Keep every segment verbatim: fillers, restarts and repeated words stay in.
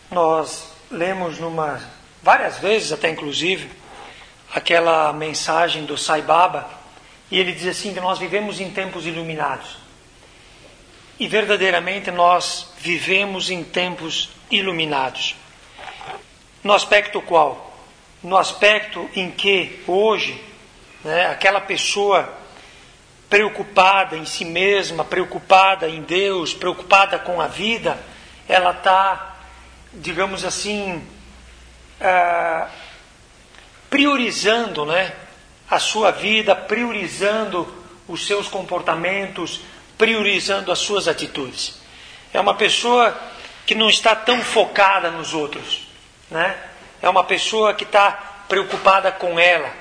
Nós lemos numa, várias vezes até inclusive, aquela mensagem do Sai Baba, e ele diz assim que nós vivemos em tempos iluminados. E verdadeiramente nós vivemos em tempos iluminados. No aspecto qual? No aspecto em que hoje, né, aquela pessoa preocupada em si mesma, preocupada em Deus, preocupada com a vida, ela está, digamos assim, ah, priorizando, né, a sua vida, priorizando os seus comportamentos, priorizando as suas atitudes. É uma pessoa que não está tão focada nos outros, né? É uma pessoa que está preocupada com ela.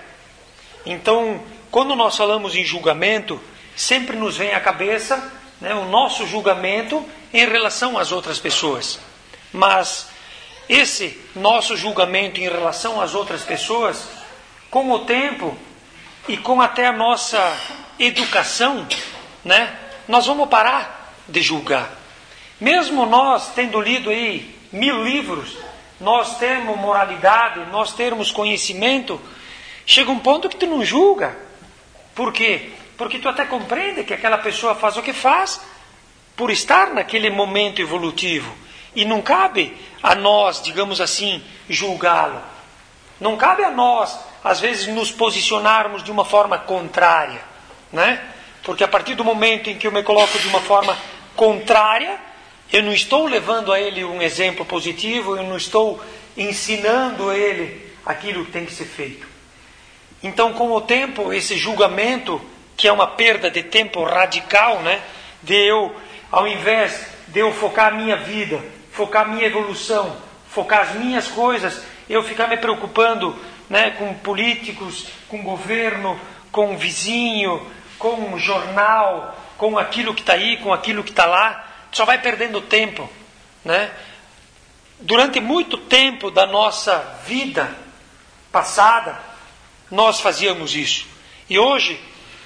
Então, quando nós falamos em julgamento, sempre nos vem à cabeça, né, o nosso julgamento em relação às outras pessoas. Mas esse nosso julgamento em relação às outras pessoas, com o tempo e com até a nossa educação, né, nós vamos parar de julgar. Mesmo nós tendo lido aí mil livros, nós temos moralidade, nós temos conhecimento, chega um ponto que tu não julga. Por quê? Porque tu até compreende que aquela pessoa faz o que faz por estar naquele momento evolutivo. E não cabe a nós, digamos assim, julgá-lo. Não cabe a nós, às vezes, nos posicionarmos de uma forma contrária, né? Porque a partir do momento em que eu me coloco de uma forma contrária, eu não estou levando a ele um exemplo positivo, eu não estou ensinando a ele aquilo que tem que ser feito. Então, com o tempo, esse julgamento, que é uma perda de tempo radical, né? De eu, ao invés de eu focar a minha vida, focar a minha evolução, focar as minhas coisas, eu ficar me preocupando, né, com políticos, com governo, com vizinho, com jornal, com aquilo que está aí, com aquilo que está lá, só vai perdendo tempo, né? Durante muito tempo da nossa vida passada, nós fazíamos isso. E hoje,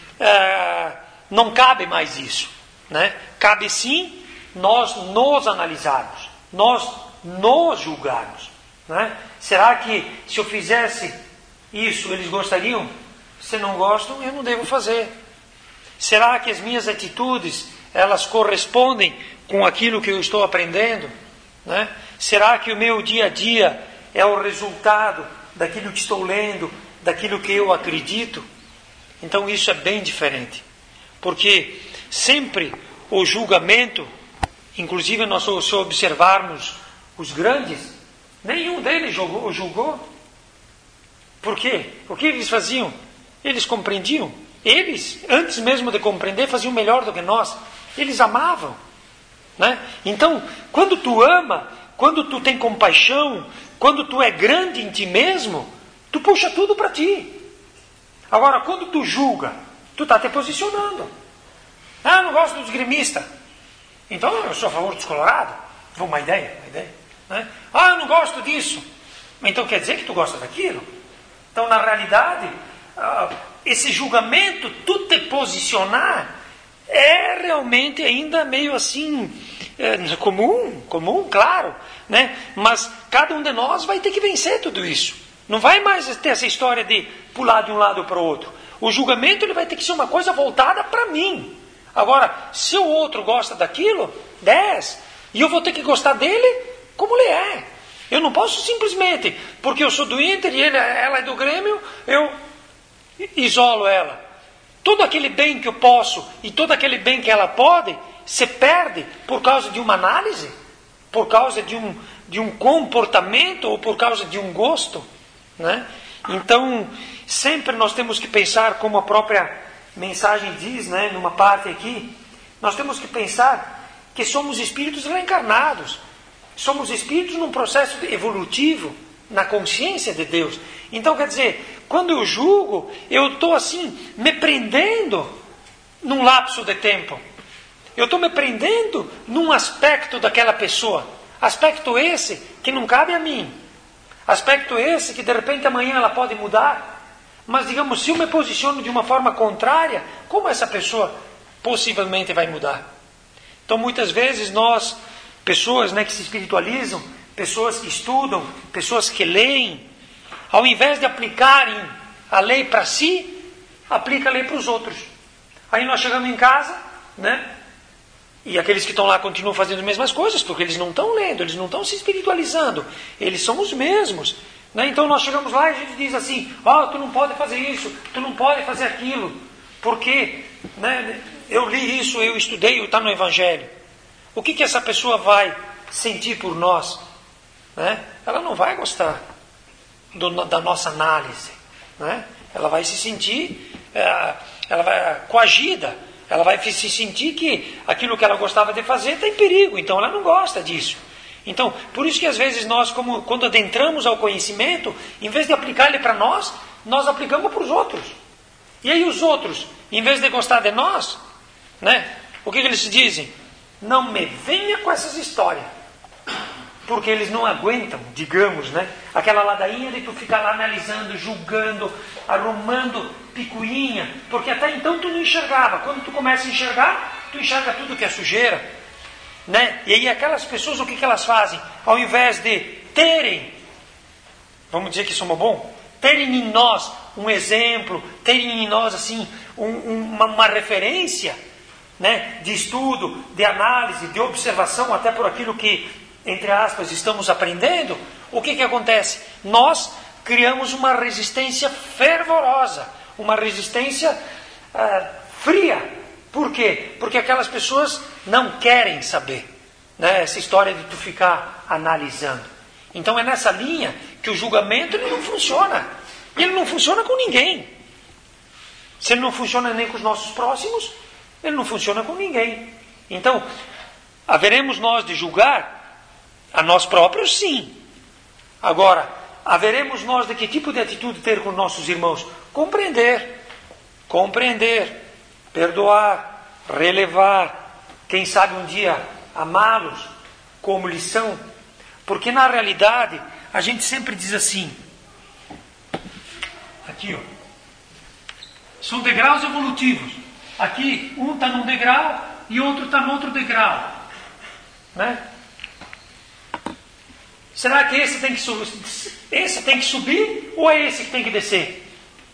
é, não cabe mais isso, né? Cabe sim nós nos analisarmos, nós nos julgarmos, né? Será que se eu fizesse isso, eles gostariam? Se não gostam, eu não devo fazer. Será que as minhas atitudes, elas correspondem com aquilo que eu estou aprendendo, né? Será que o meu dia a dia é o resultado daquilo que estou lendo, daquilo que eu acredito? Então isso é bem diferente. Porque sempre o julgamento, inclusive nós se observarmos os grandes, nenhum deles julgou, julgou. Por quê? O que eles faziam? Eles compreendiam. Eles, antes mesmo de compreender, faziam melhor do que nós. Eles amavam, né? Então, quando tu ama, quando tu tem compaixão, quando tu é grande em ti mesmo, tu puxa tudo para ti. Agora, quando tu julga, tu está te posicionando. Ah, eu não gosto dos gremistas. Então, eu sou a favor dos colorados. Vou, uma ideia, uma ideia, né? Ah, eu não gosto disso. Então, quer dizer que tu gosta daquilo? Então, na realidade, esse julgamento, tu te posicionar, é realmente ainda meio assim, é, comum, comum, claro, né? Mas cada um de nós vai ter que vencer tudo isso. Não vai mais ter essa história de pular de um lado para o outro. O julgamento ele vai ter que ser uma coisa voltada para mim. Agora, se o outro gosta daquilo, dez, e eu vou ter que gostar dele como ele é. Eu não posso simplesmente, porque eu sou do Inter e ele, ela é do Grêmio, eu isolo ela. Todo aquele bem que eu posso e todo aquele bem que ela pode, se perde por causa de uma análise, por causa de um, de um comportamento ou por causa de um gosto, né? Então, sempre nós temos que pensar, como a própria mensagem diz, né, numa parte aqui, nós temos que pensar que somos espíritos reencarnados. Somos espíritos num processo evolutivo, na consciência de Deus. Então, quer dizer, quando eu julgo, eu estou assim, me prendendo num lapso de tempo. Eu estou me prendendo num aspecto daquela pessoa. Aspecto esse que não cabe a mim. Aspecto esse que de repente amanhã ela pode mudar. Mas, digamos, se eu me posiciono de uma forma contrária, como essa pessoa possivelmente vai mudar? Então, muitas vezes nós, pessoas, né, que se espiritualizam, pessoas que estudam, pessoas que leem, ao invés de aplicarem a lei para si, aplica a lei para os outros. Aí nós chegamos em casa, né? E aqueles que estão lá continuam fazendo as mesmas coisas, porque eles não estão lendo, eles não estão se espiritualizando, eles são os mesmos. Né? Então nós chegamos lá e a gente diz assim, ó, oh, tu não pode fazer isso, tu não pode fazer aquilo, porque né, eu li isso, eu estudei, está no Evangelho. O que, que essa pessoa vai sentir por nós? Né? Ela não vai gostar do, da nossa análise. Né? Ela vai se sentir é, ela vai, coagida, ela vai se sentir que aquilo que ela gostava de fazer está em perigo, então ela não gosta disso. Então, por isso que às vezes nós, como, quando adentramos ao conhecimento, em vez de aplicar ele para nós, nós aplicamos para os outros. E aí os outros, em vez de gostar de nós, né, o que, que eles dizem? Não me venha com essas histórias. Porque eles não aguentam, digamos, né, aquela ladainha de tu ficar lá analisando, julgando, arrumando picuinha, porque até então tu não enxergava. Quando tu começa a enxergar, tu enxerga tudo que é sujeira. Né? E aí aquelas pessoas, o que, que elas fazem? Ao invés de terem, vamos dizer que somos bons, terem em nós um exemplo, terem em nós assim um, uma, uma referência, né, de estudo, de análise, de observação, até por aquilo que, entre aspas, estamos aprendendo, o que, que acontece? Nós criamos uma resistência fervorosa, uma resistência ah, fria. Por quê? Porque aquelas pessoas não querem saber, né, essa história de tu ficar analisando. Então é nessa linha que o julgamento ele não funciona. E ele não funciona com ninguém. Se ele não funciona nem com os nossos próximos, ele não funciona com ninguém. Então, haveremos nós de julgar a nós próprios? Sim. Agora, haveremos nós de que tipo de atitude ter com nossos irmãos? Compreender. Compreender. Perdoar. Relevar. Quem sabe um dia amá-los como lição. Porque na realidade, a gente sempre diz assim. Aqui, ó. São degraus evolutivos. Aqui, um está num degrau e outro está no outro degrau. Né? Será que esse tem que, subir, esse tem que subir ou é esse que tem que descer?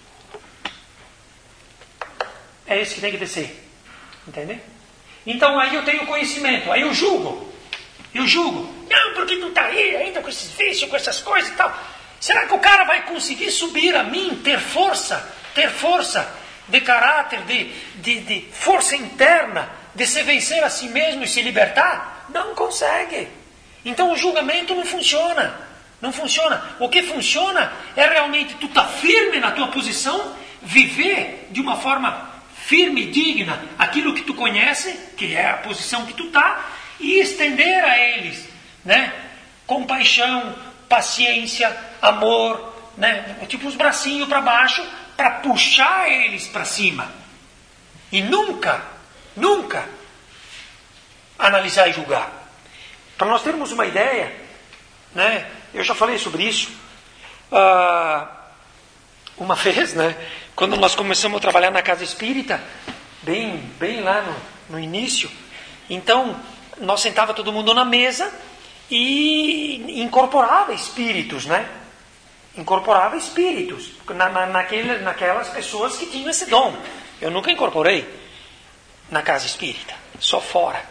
É esse que tem que descer. Entendeu? Então aí eu tenho conhecimento, aí eu julgo. Eu julgo. Não, porque tu está aí ainda com esses vícios, com essas coisas e tal. Será que o cara vai conseguir subir a mim, ter força, ter força de caráter, de, de, de força interna, de se vencer a si mesmo e se libertar? Não consegue. Então o julgamento não funciona. Não funciona. O que funciona é realmente tu estar firme na tua posição, viver de uma forma firme e digna aquilo que tu conhece, que é a posição que tu está, e estender a eles, né, compaixão, paciência, amor, né, tipo os bracinhos para baixo, para puxar eles para cima. E nunca, nunca analisar e julgar. Para nós termos uma ideia, né, eu já falei sobre isso, uh, uma vez, né, quando nós começamos a trabalhar na casa espírita, bem, bem lá no, no início, então nós sentava todo mundo na mesa e incorporava espíritos, né? Incorporava espíritos na, na, naquele, naquelas pessoas que tinham esse dom. Eu nunca incorporei na casa espírita, só fora.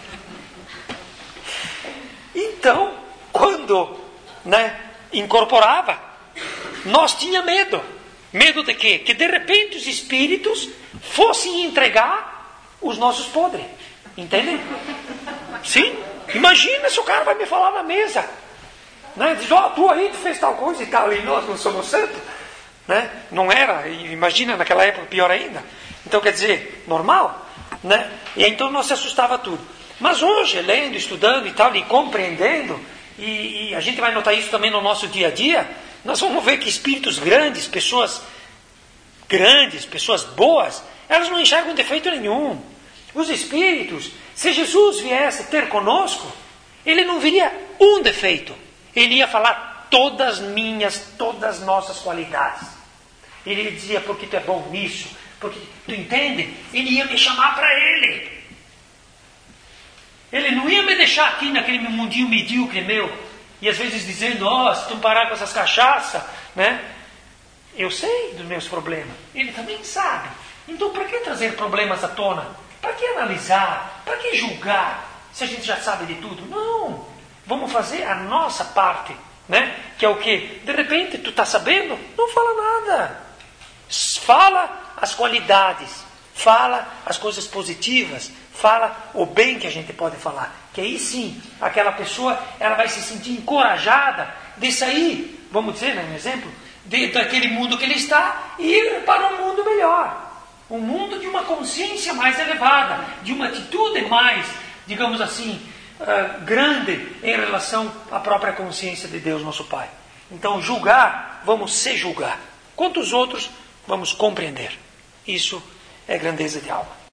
Então, quando, né, incorporava, nós tinha medo. Medo de quê? Que de repente os espíritos fossem entregar os nossos podres. Entende? Sim. Imagina se o cara vai me falar na mesa. Né? Diz, ó, oh, tu aí tu fez tal coisa e tal, e nós não somos santos. Né? Não era, imagina naquela época pior ainda. Então quer dizer, normal. Né? E então nós se assustava tudo. Mas hoje, lendo, estudando e tal, e compreendendo, e, e a gente vai notar isso também no nosso dia a dia, nós vamos ver que espíritos grandes, pessoas grandes, pessoas boas, elas não enxergam defeito nenhum. Os espíritos, se Jesus viesse ter conosco, ele não viria um defeito. Ele ia falar todas minhas, todas nossas qualidades. Ele dizia, porque tu é bom nisso, porque tu entende? Ele ia me chamar para ele. Ele não ia me deixar aqui naquele mundinho medíocre meu. E às vezes dizendo, ó, oh, se tu não parar com essas cachaças, né? Eu sei dos meus problemas. Ele também sabe. Então para que trazer problemas à tona? Para que analisar? Para que julgar? Se a gente já sabe de tudo? Não. Vamos fazer a nossa parte, né? Que é o quê? De repente tu está sabendo? Não fala nada. Fala as qualidades. Fala as coisas positivas. Fala o bem que a gente pode falar. Que aí sim, aquela pessoa ela vai se sentir encorajada de sair, vamos dizer, né, um exemplo, de, daquele mundo que ele está e ir para um mundo melhor. Um mundo de uma consciência mais elevada, de uma atitude mais, digamos assim, uh, grande em relação à própria consciência de Deus, nosso Pai. Então, julgar, vamos se julgar. Quanto os outros, vamos compreender. Isso é grandeza de alma.